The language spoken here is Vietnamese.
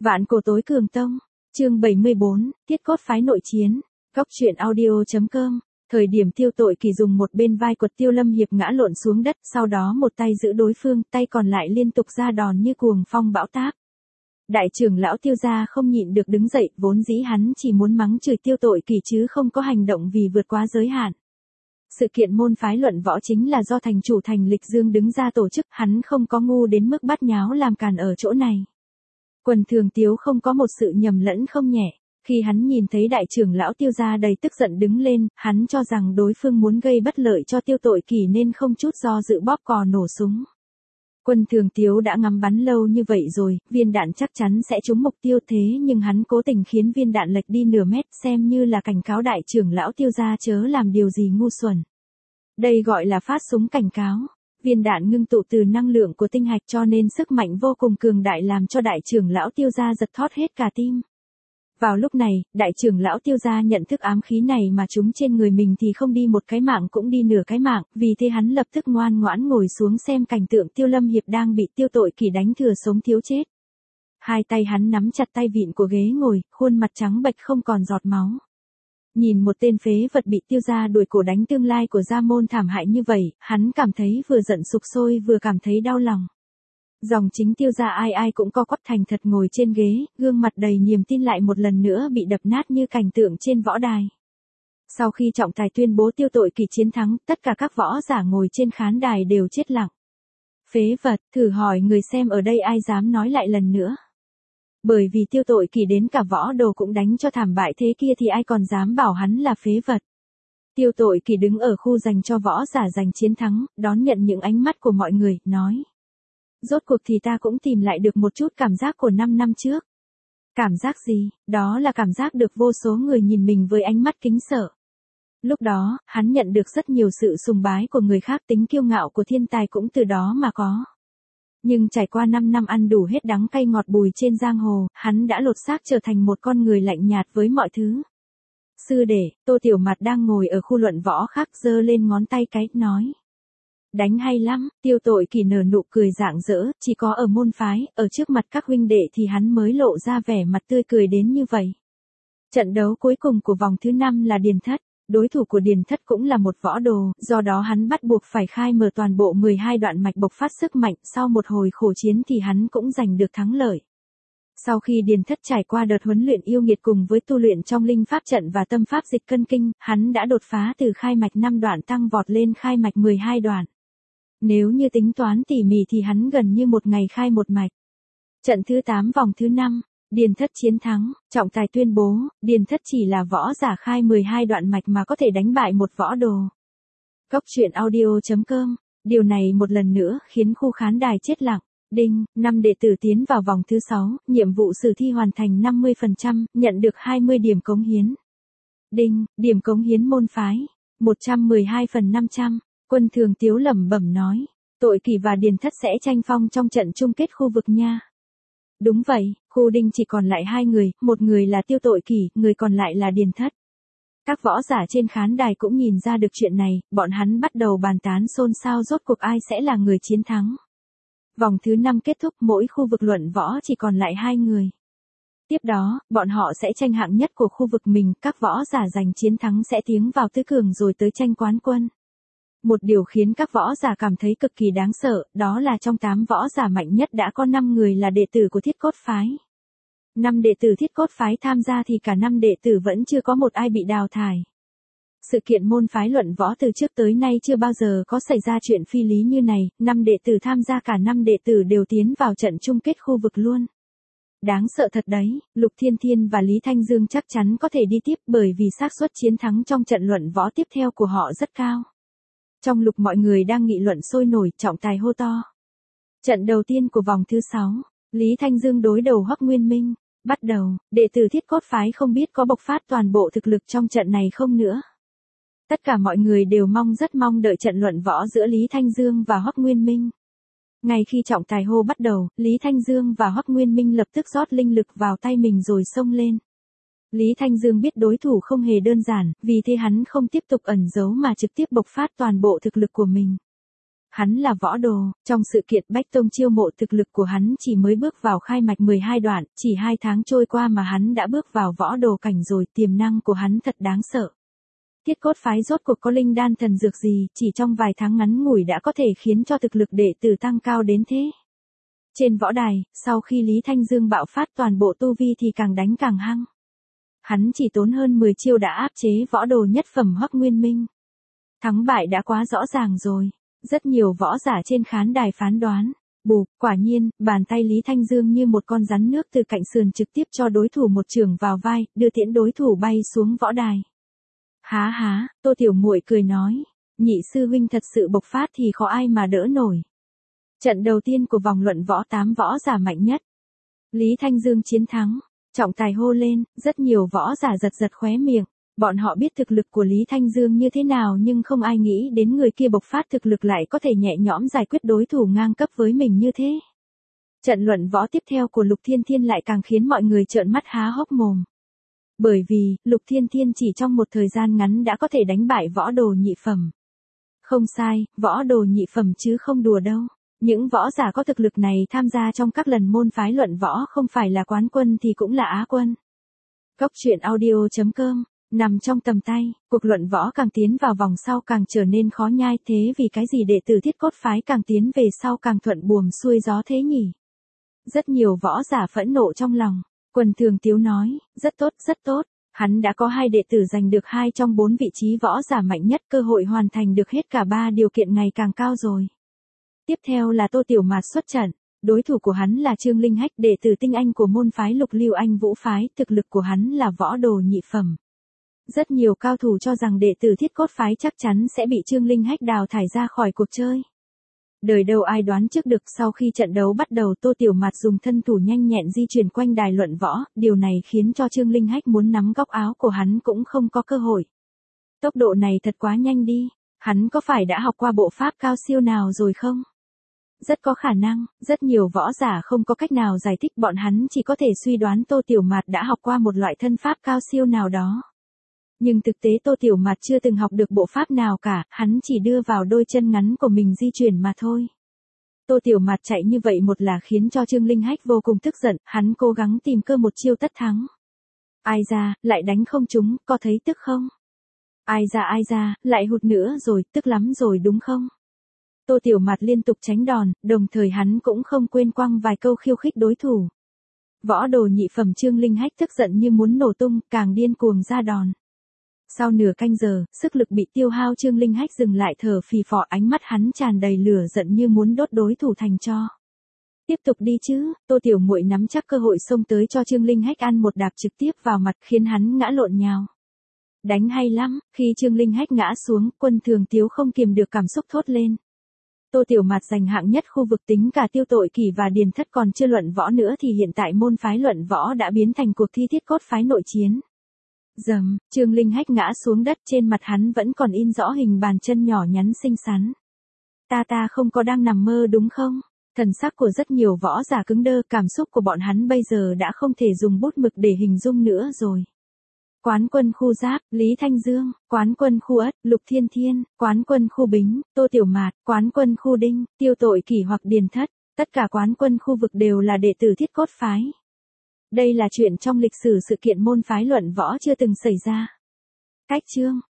Vạn cổ tối cường tông, chương 74, thiết cốt phái nội chiến, góc truyện audio.com. Thời điểm Tiêu Tội Kỳ dùng một bên vai quật Tiêu Lâm Hiệp ngã lộn xuống đất, sau đó một tay giữ đối phương, tay còn lại liên tục ra đòn như cuồng phong bão táp. Đại trưởng lão Tiêu gia không nhịn được đứng dậy, vốn dĩ hắn chỉ muốn mắng chửi Tiêu Tội Kỳ chứ không có hành động vì vượt quá giới hạn. Sự kiện môn phái luận võ chính là do thành chủ Thành Lịch Dương đứng ra tổ chức, hắn không có ngu đến mức bắt nháo làm càn ở chỗ này. Quần Thường Tiếu không có một sự nhầm lẫn không nhẹ, khi hắn nhìn thấy đại trưởng lão Tiêu gia đầy tức giận đứng lên, hắn cho rằng đối phương muốn gây bất lợi cho Tiêu Tội Kỳ nên không chút do dự bóp cò nổ súng. Quần Thường Tiếu đã ngắm bắn lâu như vậy rồi, viên đạn chắc chắn sẽ trúng mục tiêu thế nhưng hắn cố tình khiến viên đạn lệch đi nửa mét xem như là cảnh cáo đại trưởng lão Tiêu gia chớ làm điều gì ngu xuẩn. Đây gọi là phát súng cảnh cáo. Viên đạn ngưng tụ từ năng lượng của tinh hạch cho nên sức mạnh vô cùng cường đại làm cho đại trưởng lão Tiêu gia giật thót hết cả tim. Vào lúc này, đại trưởng lão Tiêu gia nhận thức ám khí này mà trúng trên người mình thì không đi một cái mạng cũng đi nửa cái mạng, vì thế hắn lập tức ngoan ngoãn ngồi xuống xem cảnh tượng Tiêu Lâm Hiệp đang bị Tiêu Tội Kỳ đánh thừa sống thiếu chết. Hai tay hắn nắm chặt tay vịn của ghế ngồi, khuôn mặt trắng bệch không còn giọt máu. Nhìn một tên phế vật bị Tiêu gia đuổi cổ đánh tương lai của gia môn thảm hại như vậy, hắn cảm thấy vừa giận sục sôi vừa cảm thấy đau lòng. Dòng chính Tiêu gia ai ai cũng co quắp thành thật ngồi trên ghế, gương mặt đầy niềm tin lại một lần nữa bị đập nát như cảnh tượng trên võ đài. Sau khi trọng tài tuyên bố Tiêu Tội Kỳ chiến thắng, tất cả các võ giả ngồi trên khán đài đều chết lặng. Phế vật, thử hỏi người xem ở đây ai dám nói lại lần nữa. Bởi vì Tiêu Tội Kỳ đến cả võ đồ cũng đánh cho thảm bại thế kia thì ai còn dám bảo hắn là phế vật. Tiêu Tội Kỳ đứng ở khu dành cho võ giả giành chiến thắng, đón nhận những ánh mắt của mọi người, nói. Rốt cuộc thì ta cũng tìm lại được một chút cảm giác của 5 năm trước. Cảm giác gì? Đó là cảm giác được vô số người nhìn mình với ánh mắt kính sợ. Lúc đó, hắn nhận được rất nhiều sự sùng bái của người khác, tính kiêu ngạo của thiên tài cũng từ đó mà có. Nhưng trải qua 5 năm ăn đủ hết đắng cay ngọt bùi trên giang hồ, hắn đã lột xác trở thành một con người lạnh nhạt với mọi thứ. Sư đệ, Tô Tiểu Mạt đang ngồi ở khu luận võ khác giơ lên ngón tay cái, nói. Đánh hay lắm, Tiêu Tội Kỳ nở nụ cười rạng rỡ, chỉ có ở môn phái, ở trước mặt các huynh đệ thì hắn mới lộ ra vẻ mặt tươi cười đến như vậy. Trận đấu cuối cùng của vòng thứ 5 là Điền Thất. Đối thủ của Điền Thất cũng là một võ đồ, do đó hắn bắt buộc phải khai mở toàn bộ 12 đoạn mạch bộc phát sức mạnh, sau một hồi khổ chiến thì hắn cũng giành được thắng lợi. Sau khi Điền Thất trải qua đợt huấn luyện yêu nghiệt cùng với tu luyện trong linh pháp trận và tâm pháp dịch cân kinh, hắn đã đột phá từ khai mạch 5 đoạn tăng vọt lên khai mạch 12 đoạn. Nếu như tính toán tỉ mỉ thì hắn gần như một ngày khai một mạch. Trận thứ 8 vòng thứ 5. Điền Thất chiến thắng, trọng tài tuyên bố, Điền Thất chỉ là võ giả khai 12 đoạn mạch mà có thể đánh bại một võ đồ. Góc truyện audio.com, điều này một lần nữa khiến khu khán đài chết lặng. Đinh, 5 đệ tử tiến vào vòng thứ 6, nhiệm vụ sử thi hoàn thành 50%, nhận được 20 điểm cống hiến. Đinh, điểm cống hiến môn phái, 112/500, Quần Thường Tiếu lẩm bẩm nói, Tội Kỳ và Điền Thất sẽ tranh phong trong trận chung kết khu vực nha. Đúng vậy, khu Đinh chỉ còn lại 2 người, một người là Tiêu Tội Kỳ, người còn lại là Điền Thất. Các võ giả trên khán đài cũng nhìn ra được chuyện này, bọn hắn bắt đầu bàn tán xôn xao rốt cuộc ai sẽ là người chiến thắng. Vòng thứ 5 kết thúc, mỗi khu vực luận võ chỉ còn lại 2 người. Tiếp đó, bọn họ sẽ tranh hạng nhất của khu vực mình, các võ giả giành chiến thắng sẽ tiến vào tứ cường rồi tới tranh quán quân. Một điều khiến các võ giả cảm thấy cực kỳ đáng sợ, đó là trong 8 võ giả mạnh nhất đã có 5 người là đệ tử của Thiết Cốt Phái. 5 đệ tử Thiết Cốt Phái tham gia thì cả 5 đệ tử vẫn chưa có một ai bị đào thải. Sự kiện môn phái luận võ từ trước tới nay chưa bao giờ có xảy ra chuyện phi lý như này, 5 đệ tử tham gia cả 5 đệ tử đều tiến vào trận chung kết khu vực luôn. Đáng sợ thật đấy, Lục Thiên Thiên và Lý Thanh Dương chắc chắn có thể đi tiếp bởi vì xác suất chiến thắng trong trận luận võ tiếp theo của họ rất cao. Trong lúc mọi người đang nghị luận sôi nổi, trọng tài hô to. Trận đầu tiên của vòng thứ 6, Lý Thanh Dương đối đầu Hoắc Nguyên Minh. Bắt đầu, đệ tử Thiết Cốt Phái không biết có bộc phát toàn bộ thực lực trong trận này không nữa. Tất cả mọi người đều rất mong đợi trận luận võ giữa Lý Thanh Dương và Hoắc Nguyên Minh. Ngay khi trọng tài hô bắt đầu, Lý Thanh Dương và Hoắc Nguyên Minh lập tức rót linh lực vào tay mình rồi xông lên. Lý Thanh Dương biết đối thủ không hề đơn giản, vì thế hắn không tiếp tục ẩn giấu mà trực tiếp bộc phát toàn bộ thực lực của mình. Hắn là võ đồ, trong sự kiện Bách Tông chiêu mộ thực lực của hắn chỉ mới bước vào khai mạch 12 đoạn, chỉ 2 tháng trôi qua mà hắn đã bước vào võ đồ cảnh rồi, tiềm năng của hắn thật đáng sợ. Thiết Cốt phái rốt cuộc có linh đan thần dược gì, chỉ trong vài tháng ngắn ngủi đã có thể khiến cho thực lực đệ tử tăng cao đến thế. Trên võ đài, sau khi Lý Thanh Dương bạo phát toàn bộ tu vi thì càng đánh càng hăng. Hắn chỉ tốn hơn 10 chiêu đã áp chế võ đồ nhất phẩm Hoắc Nguyên Minh. Thắng bại đã quá rõ ràng rồi. Rất nhiều võ giả trên khán đài phán đoán. Bụp, quả nhiên, bàn tay Lý Thanh Dương như một con rắn nước từ cạnh sườn trực tiếp cho đối thủ một chưởng vào vai, đưa tiễn đối thủ bay xuống võ đài. Há há, Tô Tiểu Muội cười nói, nhị sư huynh thật sự bộc phát thì khó ai mà đỡ nổi. Trận đầu tiên của vòng luận võ 8 võ giả mạnh nhất. Lý Thanh Dương chiến thắng, trọng tài hô lên, rất nhiều võ giả giật giật khóe miệng. Bọn họ biết thực lực của Lý Thanh Dương như thế nào nhưng không ai nghĩ đến người kia bộc phát thực lực lại có thể nhẹ nhõm giải quyết đối thủ ngang cấp với mình như thế. Trận luận võ tiếp theo của Lục Thiên Thiên lại càng khiến mọi người trợn mắt há hốc mồm. Bởi vì, Lục Thiên Thiên chỉ trong một thời gian ngắn đã có thể đánh bại võ đồ nhị phẩm. Không sai, võ đồ nhị phẩm chứ không đùa đâu. Những võ giả có thực lực này tham gia trong các lần môn phái luận võ không phải là quán quân thì cũng là á quân. Cốc truyện audio.com nằm trong tầm tay, cuộc luận võ càng tiến vào vòng sau càng trở nên khó nhai, thế vì cái gì đệ tử Thiết Cốt phái càng tiến về sau càng thuận buồm xuôi gió thế nhỉ? Rất nhiều võ giả phẫn nộ trong lòng. Quần Thường Tiếu nói, rất tốt, hắn đã có 2 đệ tử giành được 2 trong 4 vị trí võ giả mạnh nhất, cơ hội hoàn thành được hết cả 3 điều kiện ngày càng cao rồi. Tiếp theo là Tô Tiểu Mạt xuất trận, đối thủ của hắn là Trương Linh Hách, đệ tử tinh anh của môn phái Lục Lưu Anh Vũ phái, thực lực của hắn là võ đồ nhị phẩm. Rất nhiều cao thủ cho rằng đệ tử Thiết Cốt phái chắc chắn sẽ bị Trương Linh Hách đào thải ra khỏi cuộc chơi. Đời đâu ai đoán trước được, sau khi trận đấu bắt đầu Tô Tiểu Mạt dùng thân thủ nhanh nhẹn di chuyển quanh đài luận võ, điều này khiến cho Trương Linh Hách muốn nắm góc áo của hắn cũng không có cơ hội. Tốc độ này thật quá nhanh đi, hắn có phải đã học qua bộ pháp cao siêu nào rồi không? Rất có khả năng, rất nhiều võ giả không có cách nào giải thích, bọn hắn chỉ có thể suy đoán Tô Tiểu Mạt đã học qua một loại thân pháp cao siêu nào đó. Nhưng thực tế Tô Tiểu Mạt chưa từng học được bộ pháp nào cả, hắn chỉ đưa vào đôi chân ngắn của mình di chuyển mà thôi. Tô Tiểu Mạt chạy như vậy một là khiến cho Trương Linh Hách vô cùng tức giận, hắn cố gắng tìm cơ một chiêu tất thắng. Ai ra, lại đánh không trúng, có thấy tức không? Ai ra, lại hụt nữa rồi, tức lắm rồi đúng không? Tô Tiểu Mạt liên tục tránh đòn, đồng thời hắn cũng không quên quăng vài câu khiêu khích đối thủ. Võ đồ nhị phẩm Trương Linh Hách tức giận như muốn nổ tung, càng điên cuồng ra đòn. Sau nửa canh giờ, sức lực bị tiêu hao, Trương Linh Hách dừng lại thở phì phò, ánh mắt hắn tràn đầy lửa giận như muốn đốt đối thủ thành tro. Tiếp tục đi chứ, Tô Tiểu Muội nắm chắc cơ hội xông tới cho Trương Linh Hách ăn một đạp trực tiếp vào mặt khiến hắn ngã lộn nhào. Đánh hay lắm, khi Trương Linh Hách ngã xuống, Quân Thường Tiếu không kiềm được cảm xúc thốt lên. Tô Tiểu Mạt giành hạng nhất khu vực, tính cả Tiêu Tội Kỷ và Điền Thất còn chưa luận võ nữa thì hiện tại môn phái luận võ đã biến thành cuộc thi Thiết Cốt phái nội chiến. Dầm, Trương Linh Hách ngã xuống đất, trên mặt hắn vẫn còn in rõ hình bàn chân nhỏ nhắn xinh xắn. Ta không có đang nằm mơ đúng không? Thần sắc của rất nhiều võ giả cứng đơ, cảm xúc của bọn hắn bây giờ đã không thể dùng bút mực để hình dung nữa rồi. Quán quân khu Giáp, Lý Thanh Dương, quán quân khu Ất, Lục Thiên Thiên, quán quân khu Bính, Tô Tiểu Mạt, quán quân khu Đinh, Tiêu Tội Kỷ hoặc Điền Thất, tất cả quán quân khu vực đều là đệ tử Thiết Cốt phái. Đây là chuyện trong lịch sử sự kiện môn phái luận võ chưa từng xảy ra. Cách chương